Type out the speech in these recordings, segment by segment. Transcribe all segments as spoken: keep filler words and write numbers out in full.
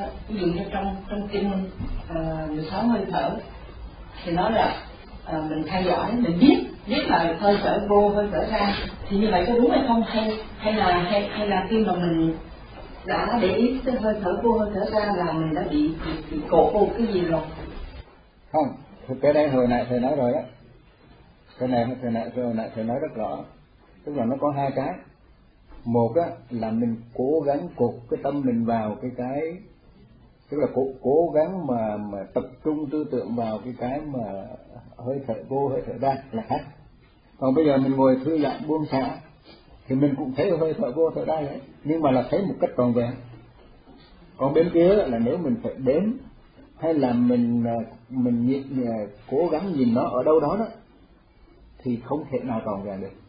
ví dụ như trong trong kinh uh, mười sáu hơi thở thì nói là uh, mình theo dõi, mình biết biết là hơi thở vô hơi thở ra, thì như vậy có đúng hay không, hay hay là hay hay là khi mà mình đã để ý tới hơi thở vô hơi thở ra là mình đã bị bị, bị cột vô cái gì rồi? Không, cái đây hồi nãy thầy nói rồi đó, cái này hồi nãy hồi nãy thầy nói rất rõ, tức là nó có hai cái. Một á là mình cố gắng cột cái tâm mình vào cái cái tức là cố cố gắng mà mà tập trung tư tưởng vào cái cái mà hơi thở vô hơi thở ra là khác. Còn bây giờ mình ngồi thư giãn buông xả thì mình cũng thấy hơi thở vô thở ra đấy, nhưng mà là thấy một cách tròn vẹn. Còn bên kia là nếu mình phải đếm hay là mình mình nhìn, cố gắng nhìn nó ở đâu đó đó thì không thể nào tròn vẹn được,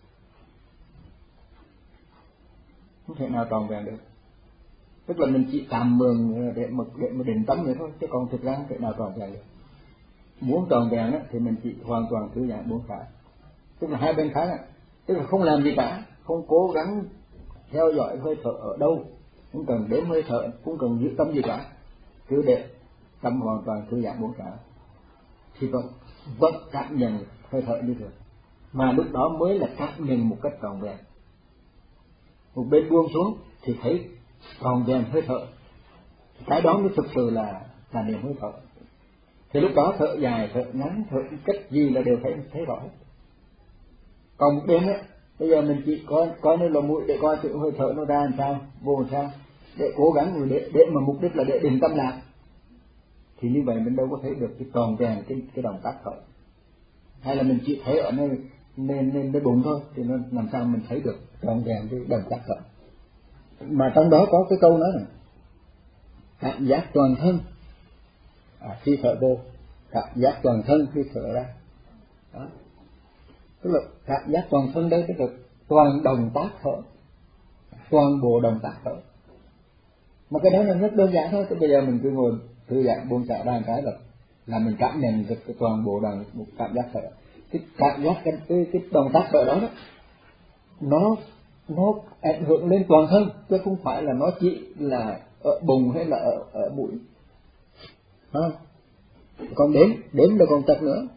không thể nào tròn vẹn được. Tức là mình chỉ tạm mường để mà để mà định tâm vậy thôi, chứ còn thực ra không thể nào tròn vẹn được. Muốn tròn vẹn thì mình chỉ hoàn toàn thư giãn buông xả, tức là hai bên khác, tức là không làm gì cả, không cố gắng theo dõi hơi thở ở đâu, không cần đếm hơi thở, không cần giữ tâm gì cả, cứ để tâm hoàn toàn thư giãn buông xả thì vẫn vẫn cảm nhận hơi thở như thường, mà lúc đó mới là cảm nhận một cách tròn vẹn. Một bên buông xuống thì thấy tròn vẹn hơi thở, cái đó mới thực sự là là niệm hơi thở. Thì lúc đó thở dài, thở ngắn, thở cách gì là đều thấy thấy rõ. Còn một bên á, bây giờ mình chỉ coi coi như là mũi để coi sự hơi thở nó ra làm sao, vô làm sao, để cố gắng để để mà mục đích là để định tâm lạc, thì như vậy mình đâu có thấy được cái tròn vẹn cái cái động tác thở. Hay là mình chỉ thấy ở nơi nên nên nơi bụng thôi, thì nó làm sao mình thấy được tròn vẹn cái động tác thở. Mà trong đó có cái câu nói này, cảm giác toàn thân à, khi thở vô, cảm giác toàn thân khi thở ra. Đó. Tức là cảm giác toàn thân đây tức là toàn động tác thở, toàn bộ động tác thở. Mà cái đó là rất đơn giản thôi. Thì bây giờ mình cứ ngồi thư giãn buông xả ra một cái là là mình cảm nhận được cái toàn bộ động một cảm giác thở. Cái cảm giác cái cái, cái động tác thở đó, đó nó nó ảnh hưởng lên toàn thân, chứ không phải là nó chỉ là ở bụng hay là ở ở mũi. Không? Còn đếm đếm là còn tật nữa.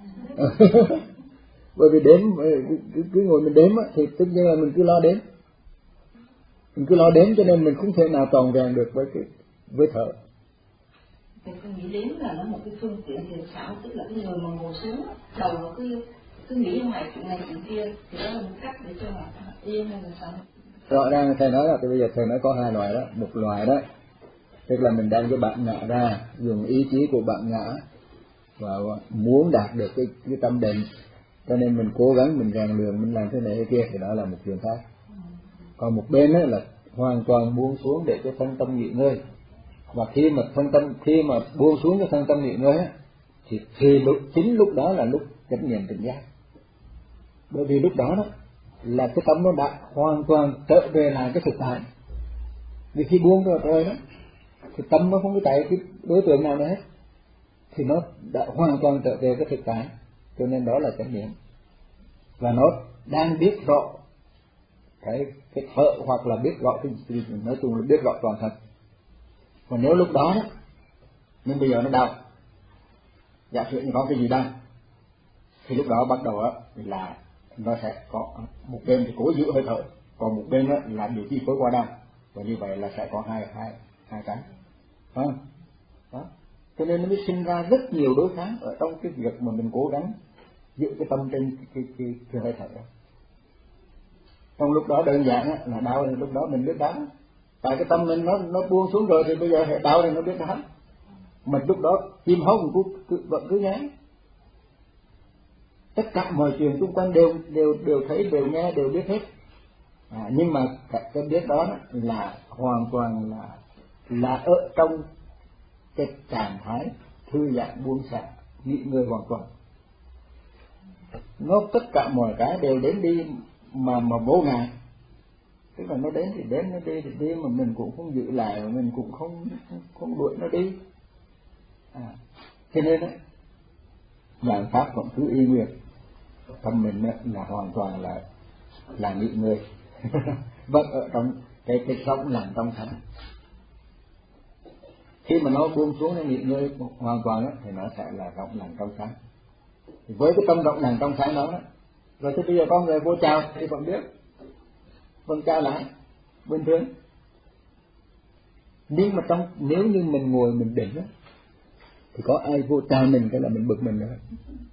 Bởi vì đếm cứ, cứ ngồi mình đếm á, thì tất nhiên là mình cứ lo đếm, mình cứ lo đếm cho nên mình không thể nào tròn vẹn được với cái với thở. Thì tôi nghĩ đếm là nó một cái phương tiện thiền xảo, tức là cái người mà ngồi xuống đầu nó cứ cứ nghĩ ngoài chuyện này chuyện kia, thì đó là một cách để cho họ yên hay là sao? Rõ ràng thầy nói là thì bây giờ thầy nói có hai loại đó. Một loại đó tức là mình đang cái bạn ngã ra, dùng ý chí của bạn ngã và muốn đạt được cái cái tâm định, cho nên mình cố gắng mình rèn luyện mình làm thế này thế kia, thì đó là một chuyện khác. Còn một bên đó là hoàn toàn buông xuống để cho thân tâm nghỉ ngơi. Và khi mà thân tâm khi mà buông xuống cái thân tâm nghỉ ngơi á, thì thì lúc chính lúc đó là lúc chánh niệm tỉnh giác. Bởi vì lúc đó đó là cái tâm nó đã hoàn toàn trở về lại cái thực tại. Vì khi buông rồi rồi đó thì tâm nó không có chạy cái đối tượng nào nữa hết, thì nó đã hoàn toàn trở về cái thực tại, cho nên đó là chánh niệm. Và nó đang biết rõ cái cái thở, hoặc là biết rõ cái gì, nói chung là biết rõ toàn thân. Còn nếu lúc đó đó, nhưng bây giờ nó đau, giả sử như có cái gì đau, thì lúc đó bắt đầu á là nó sẽ có một bên thì cố giữ hơi thở, còn một bên á là điều chi phối qua đau, và như vậy là sẽ có hai hai hai cái, đó. Đó. Cho nên nó mới sinh ra rất nhiều đối kháng ở trong cái việc mà mình cố gắng giữ cái tâm trên cái cái cái, cái hơi thở đó. Trong lúc đó đơn giản á, là đau thì lúc đó mình biết đau, tại cái tâm mình nó nó buông xuống rồi thì bây giờ hệ đau thì nó biết đau. Mình lúc đó chim hông cứ, cứ vẫn cứ nhái, tất cả mọi chuyện xung quanh đều đều đều thấy, đều nghe, đều biết hết. À, nhưng mà cái, cái biết đó là hoàn toàn là là ở trong cái trạng thái thư giãn buông xả, nghỉ ngơi hoàn toàn. Nó tất cả mọi cái đều đến đi mà mà vô ngại, tức là nó đến thì đến, nó đi thì đi, mà mình cũng không giữ lại, mà mình cũng không không, không đuổi nó đi. À, cho nên đấy, vạn pháp vẫn cứ y nguyên, tâm mình là hoàn toàn là là nghỉ ngơi, vẫn ở trong cái cái sống làm trong thánh. khi mà nó buông xuống nó nghỉ ngơi hoàn toàn đó, thì nó sẽ là rộng lặng trong sáng. Thì với cái tâm rộng lặng trong sáng đó, đó rồi thì bây giờ có người vô chào thì vẫn biết, vẫn chào lại bình thường. Nhưng mà trong nếu như mình ngồi mình định đó, thì có ai vô chào mình cái là mình bực mình nữa.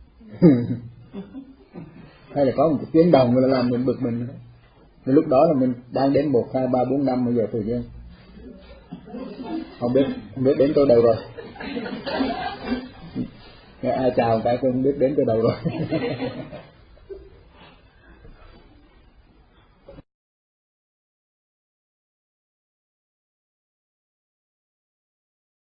Hay là có một cái tiếng đồng là làm mình bực mình nữa. Thì lúc đó là mình đang đến một, hai, ba, bốn, năm bây giờ tự nhiên không biết không biết đến tới đâu rồi. Nghe ai chào cái tôi không biết đến tới đâu rồi.